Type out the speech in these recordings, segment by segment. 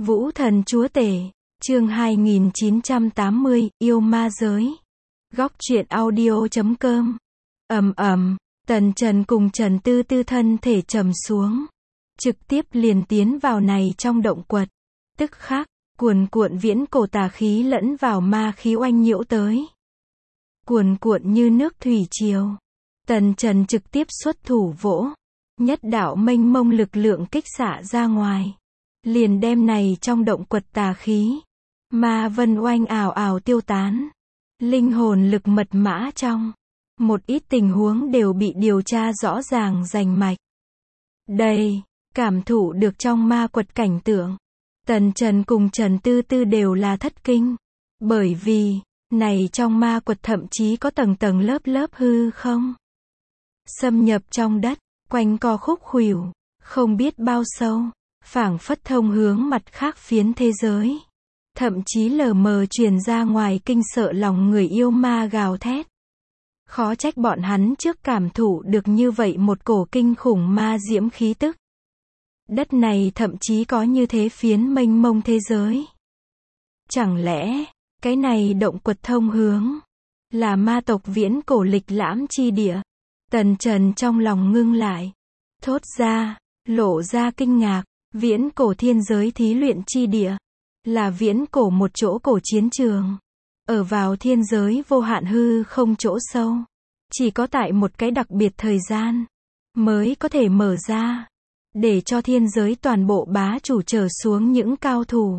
Vũ thần chúa tể, chương 2980, yêu ma giới. Góc truyện audio.com. Tần Trần cùng Trần Tư Tư thân thể trầm xuống, trực tiếp liền tiến vào này trong động quật. Tức khắc, cuồn cuộn viễn cổ tà khí lẫn vào ma khí oanh nhiễu tới. Cuồn cuộn như nước thủy triều. Tần Trần trực tiếp xuất thủ vỗ, nhất đạo mênh mông lực lượng kích xạ ra ngoài, liền đem này trong động quật tà khí, ma vân oanh ảo ảo tiêu tán. Linh hồn lực mật mã trong một ít tình huống đều bị điều tra rõ ràng rành mạch. Đây, cảm thụ được trong ma quật cảnh tượng, Tần Trần cùng Trần Tư Tư đều là thất kinh, bởi vì này trong ma quật thậm chí có tầng tầng lớp lớp hư không xâm nhập trong đất, quanh co khúc khuỷu, không biết bao sâu, phảng phất thông hướng mặt khác phiến thế giới. Thậm chí lờ mờ truyền ra ngoài kinh sợ lòng người yêu ma gào thét. Khó trách bọn hắn trước cảm thụ được như vậy một cổ kinh khủng ma diễm khí tức. Đất này thậm chí có như thế phiến mênh mông thế giới. Chẳng lẽ, cái này động quật thông hướng là ma tộc viễn cổ lịch lãm chi địa? Tần Trần trong lòng ngưng lại, thốt ra, lộ ra kinh ngạc. Viễn cổ thiên giới thí luyện chi địa là viễn cổ một chỗ cổ chiến trường, ở vào thiên giới vô hạn hư không chỗ sâu, chỉ có tại một cái đặc biệt thời gian mới có thể mở ra, để cho thiên giới toàn bộ bá chủ trở xuống những cao thủ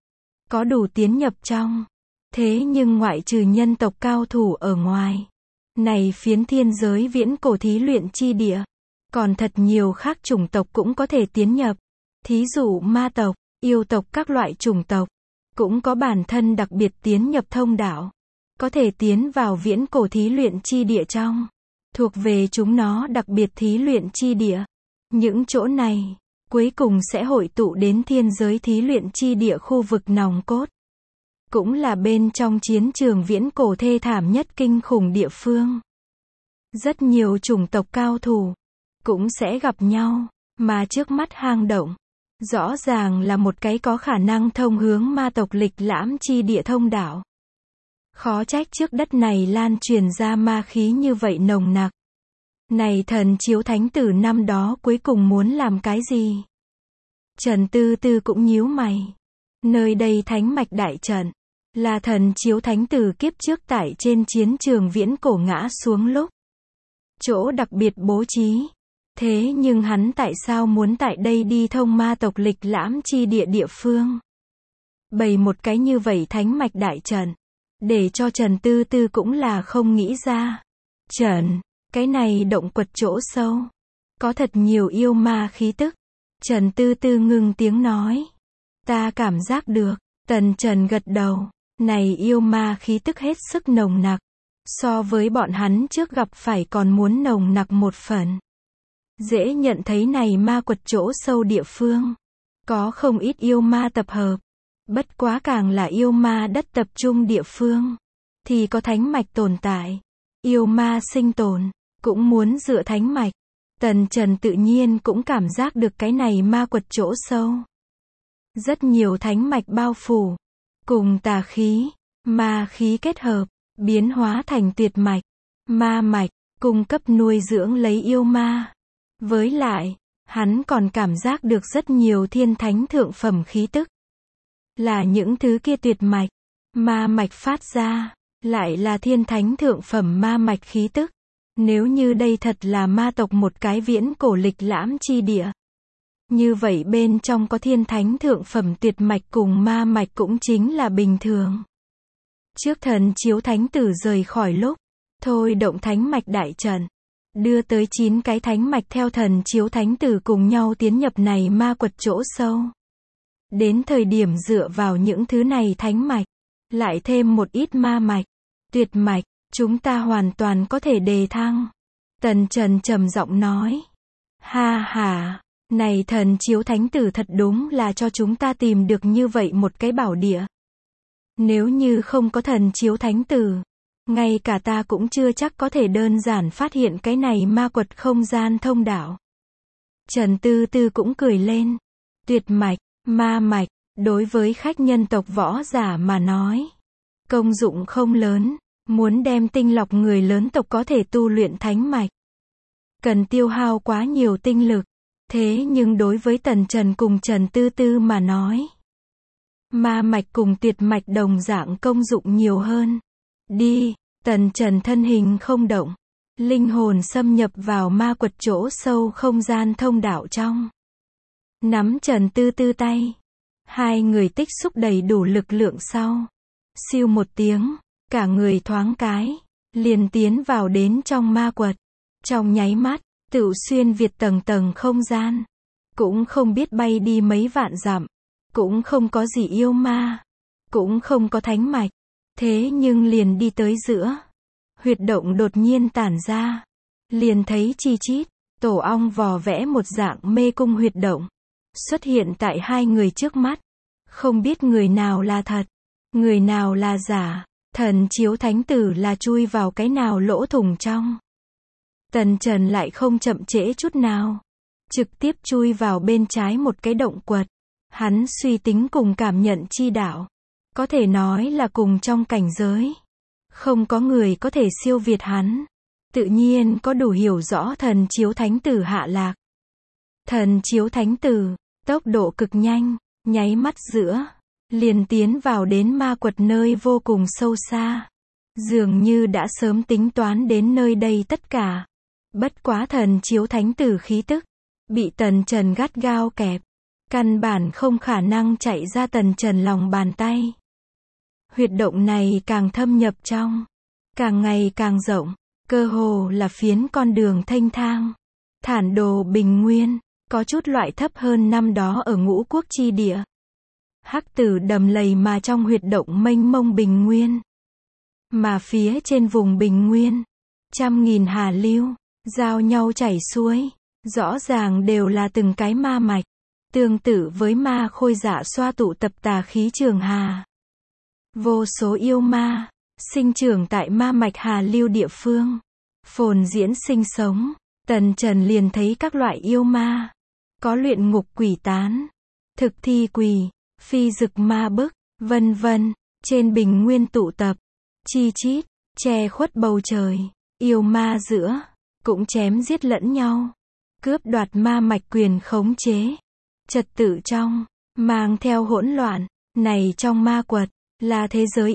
có đủ tiến nhập trong. Thế nhưng ngoại trừ nhân tộc cao thủ ở ngoài, này phiến thiên giới viễn cổ thí luyện chi địa, còn thật nhiều khác chủng tộc cũng có thể tiến nhập. Thí dụ ma tộc, yêu tộc các loại chủng tộc, cũng có bản thân đặc biệt tiến nhập thông đạo, có thể tiến vào viễn cổ thí luyện chi địa trong, thuộc về chúng nó đặc biệt thí luyện chi địa. Những chỗ này, cuối cùng sẽ hội tụ đến thiên giới thí luyện chi địa khu vực nòng cốt. Cũng là bên trong chiến trường viễn cổ thê thảm nhất kinh khủng địa phương. Rất nhiều chủng tộc cao thủ, cũng sẽ gặp nhau, mà trước mắt hang động, rõ ràng là một cái có khả năng thông hướng ma tộc lịch lãm chi địa thông đạo. Khó trách trước đất này lan truyền ra ma khí như vậy nồng nặc. Này thần chiếu thánh tử năm đó cuối cùng muốn làm cái gì? Trần Tư Tư cũng nhíu mày. Nơi đây thánh mạch đại trận, là thần chiếu thánh tử kiếp trước tại trên chiến trường viễn cổ ngã xuống lúc chỗ đặc biệt bố trí. Thế nhưng hắn tại sao muốn tại đây đi thông ma tộc lịch lãm chi địa địa phương? Bày một cái như vậy thánh mạch đại trận, để cho Trần Tư Tư cũng là không nghĩ ra. Trần, cái này động quật chỗ sâu, có thật nhiều yêu ma khí tức. Trần Tư Tư ngưng tiếng nói. Ta cảm giác được. Tần Trần gật đầu. Này yêu ma khí tức hết sức nồng nặc. So với bọn hắn trước gặp phải còn muốn nồng nặc một phần. Dễ nhận thấy này ma quật chỗ sâu địa phương, có không ít yêu ma tập hợp. Bất quá càng là yêu ma đất tập trung địa phương, thì có thánh mạch tồn tại. Yêu ma sinh tồn, cũng muốn dựa thánh mạch. Tần Trần tự nhiên cũng cảm giác được cái này ma quật chỗ sâu. Rất nhiều thánh mạch bao phủ, cùng tà khí, ma khí kết hợp, biến hóa thành tuyệt mạch, ma mạch, cung cấp nuôi dưỡng lấy yêu ma. Với lại, hắn còn cảm giác được rất nhiều thiên thánh thượng phẩm khí tức. Là những thứ kia tuyệt mạch, ma mạch phát ra, lại là thiên thánh thượng phẩm ma mạch khí tức. Nếu như đây thật là ma tộc một cái viễn cổ lịch lãm chi địa, như vậy bên trong có thiên thánh thượng phẩm tuyệt mạch cùng ma mạch cũng chính là bình thường. Trước thần chiếu thánh tử rời khỏi lúc, thôi động thánh mạch đại trận, đưa tới 9 cái thánh mạch theo thần chiếu thánh tử cùng nhau tiến nhập này ma quật chỗ sâu. Đến thời điểm dựa vào những thứ này thánh mạch, lại thêm một ít ma mạch, tuyệt mạch, chúng ta hoàn toàn có thể đề thăng. Tần Trần trầm giọng nói. Ha ha, này thần chiếu thánh tử thật đúng là cho chúng ta tìm được như vậy một cái bảo địa. Nếu như không có thần chiếu thánh tử, ngay cả ta cũng chưa chắc có thể đơn giản phát hiện cái này ma quật không gian thông đạo. Trần Tư Tư cũng cười lên. Tuyệt mạch, ma mạch, Đối với khách nhân tộc võ giả mà nói, công dụng không lớn, muốn đem tinh lọc người lớn tộc có thể tu luyện thánh mạch. Cần tiêu hao quá nhiều tinh lực, thế nhưng đối với Tần Trần cùng Trần Tư Tư mà nói, ma mạch cùng tuyệt mạch đồng dạng công dụng nhiều hơn. Đi, Tần Trần thân hình không động, linh hồn xâm nhập vào ma quật chỗ sâu không gian thông đạo trong. Nắm Trần Tư Tư tay, hai người tích xúc đầy đủ lực lượng sau. Siêu một tiếng, cả người thoáng cái, liền tiến vào đến trong ma quật. Trong nháy mắt, tựu xuyên việt tầng tầng không gian. Cũng không biết bay đi mấy vạn dặm. Cũng không có gì yêu ma. Cũng không có thánh mạch. Thế nhưng liền đi tới giữa. Huyệt động đột nhiên tản ra. Liền thấy chi chít, tổ ong vò vẽ một dạng mê cung huyệt động. Xuất hiện tại hai người trước mắt. Không biết người nào là thật, người nào là giả. Thần chiếu thánh tử là chui vào cái nào lỗ thủng trong. Tần Trần lại không chậm trễ chút nào. Trực tiếp chui vào bên trái một cái động quật. Hắn suy tính cùng cảm nhận chi đạo. Có thể nói là cùng trong cảnh giới. Không có người có thể siêu việt hắn. Tự nhiên có đủ hiểu rõ thần chiếu thánh tử hạ lạc. Thần chiếu thánh tử, tốc độ cực nhanh, nháy mắt giữa. Liền tiến vào đến ma quật nơi vô cùng sâu xa. Dường như đã sớm tính toán đến nơi đây tất cả. Bất quá thần chiếu thánh tử khí tức. Bị Tần Trần gắt gao kẹp. Căn bản không khả năng chạy ra Tần Trần lòng bàn tay. Huyệt động này càng thâm nhập trong. Càng ngày càng rộng. Cơ hồ là phiến con đường thênh thang. Thản đồ bình nguyên. Có chút loại thấp hơn năm đó ở Ngũ Quốc chi địa. Hắc tử đầm lầy mà trong huyệt động mênh mông bình nguyên. Mà phía trên vùng bình nguyên, trăm nghìn hà lưu, giao nhau chảy xuôi, rõ ràng đều là từng cái ma mạch, tương tự với ma khôi dạ xoa tụ tập tà khí trường hà. Vô số yêu ma, sinh trưởng tại ma mạch hà lưu địa phương, phồn diễn sinh sống. Tần Trần liền thấy các loại yêu ma, có luyện ngục quỷ tán, thực thi quỷ, phi dực ma bức, vân vân, trên bình nguyên tụ tập, chi chít, che khuất bầu trời, yêu ma giữa, cũng chém giết lẫn nhau, cướp đoạt ma mạch quyền khống chế, trật tự trong, mang theo hỗn loạn, này trong ma quật, là thế giới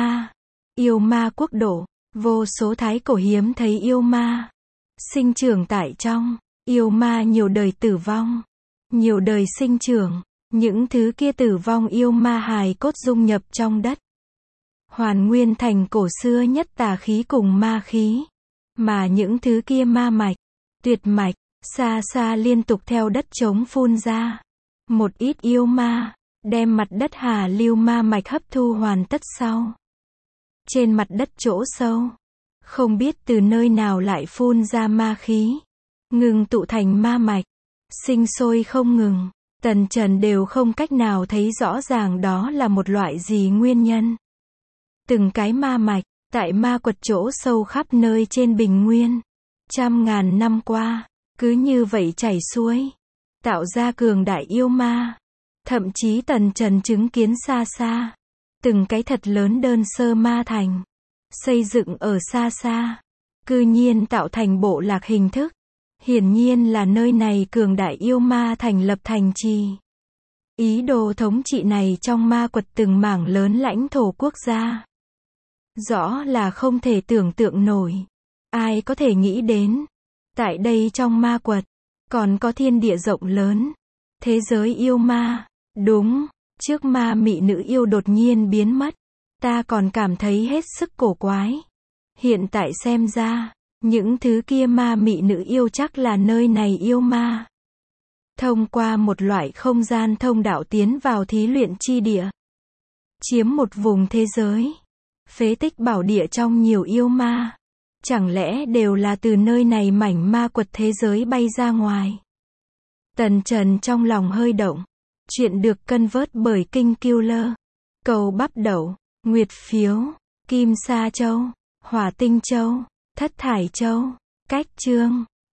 yêu ma quốc độ, vô số thái cổ hiếm thấy yêu ma, sinh trưởng tại trong, yêu ma nhiều đời tử vong, nhiều đời sinh trưởng. Những thứ kia tử vong yêu ma hài cốt dung nhập trong đất. Hoàn nguyên thành cổ xưa nhất tà khí cùng ma khí. Mà những thứ kia ma mạch, tuyệt mạch, xa xa liên tục theo đất trống phun ra. Một ít yêu ma, đem mặt đất hà lưu ma mạch hấp thu hoàn tất sau. Trên mặt đất chỗ sâu, không biết từ nơi nào lại phun ra ma khí. Ngừng tụ thành ma mạch, sinh sôi không ngừng. Tần Trần đều không cách nào thấy rõ ràng đó là một loại gì nguyên nhân. Từng cái ma mạch, tại ma quật chỗ sâu khắp nơi trên bình nguyên. Trăm ngàn năm qua, cứ như vậy chảy xuôi. Tạo ra cường đại yêu ma. Thậm chí Tần Trần chứng kiến xa xa. Từng cái thật lớn đơn sơ ma thành. Xây dựng ở xa xa. Cư nhiên tạo thành bộ lạc hình thức. Hiển nhiên là nơi này cường đại yêu ma thành lập thành trì. Ý đồ thống trị này trong ma quật từng mảng lớn lãnh thổ quốc gia. Rõ là không thể tưởng tượng nổi. Ai có thể nghĩ đến. Tại đây trong ma quật, còn có thiên địa rộng lớn. Thế giới yêu ma. Đúng, trước ma mị nữ yêu đột nhiên biến mất. Ta còn cảm thấy hết sức cổ quái. Hiện tại xem ra. Những thứ kia ma mị nữ yêu chắc là nơi này yêu ma. Thông qua một loại không gian thông đạo tiến vào thí luyện chi địa. Chiếm một vùng thế giới. Phế tích bảo địa trong nhiều yêu ma. Chẳng lẽ đều là từ nơi này mảnh ma quật thế giới bay ra ngoài. Tần Trần trong lòng hơi động. Chuyện được cân vớt bởi Kinh Killer. Cầu bắp đậu, nguyệt phiếu, kim sa châu, hỏa tinh châu. Thất thải châu, cách chương.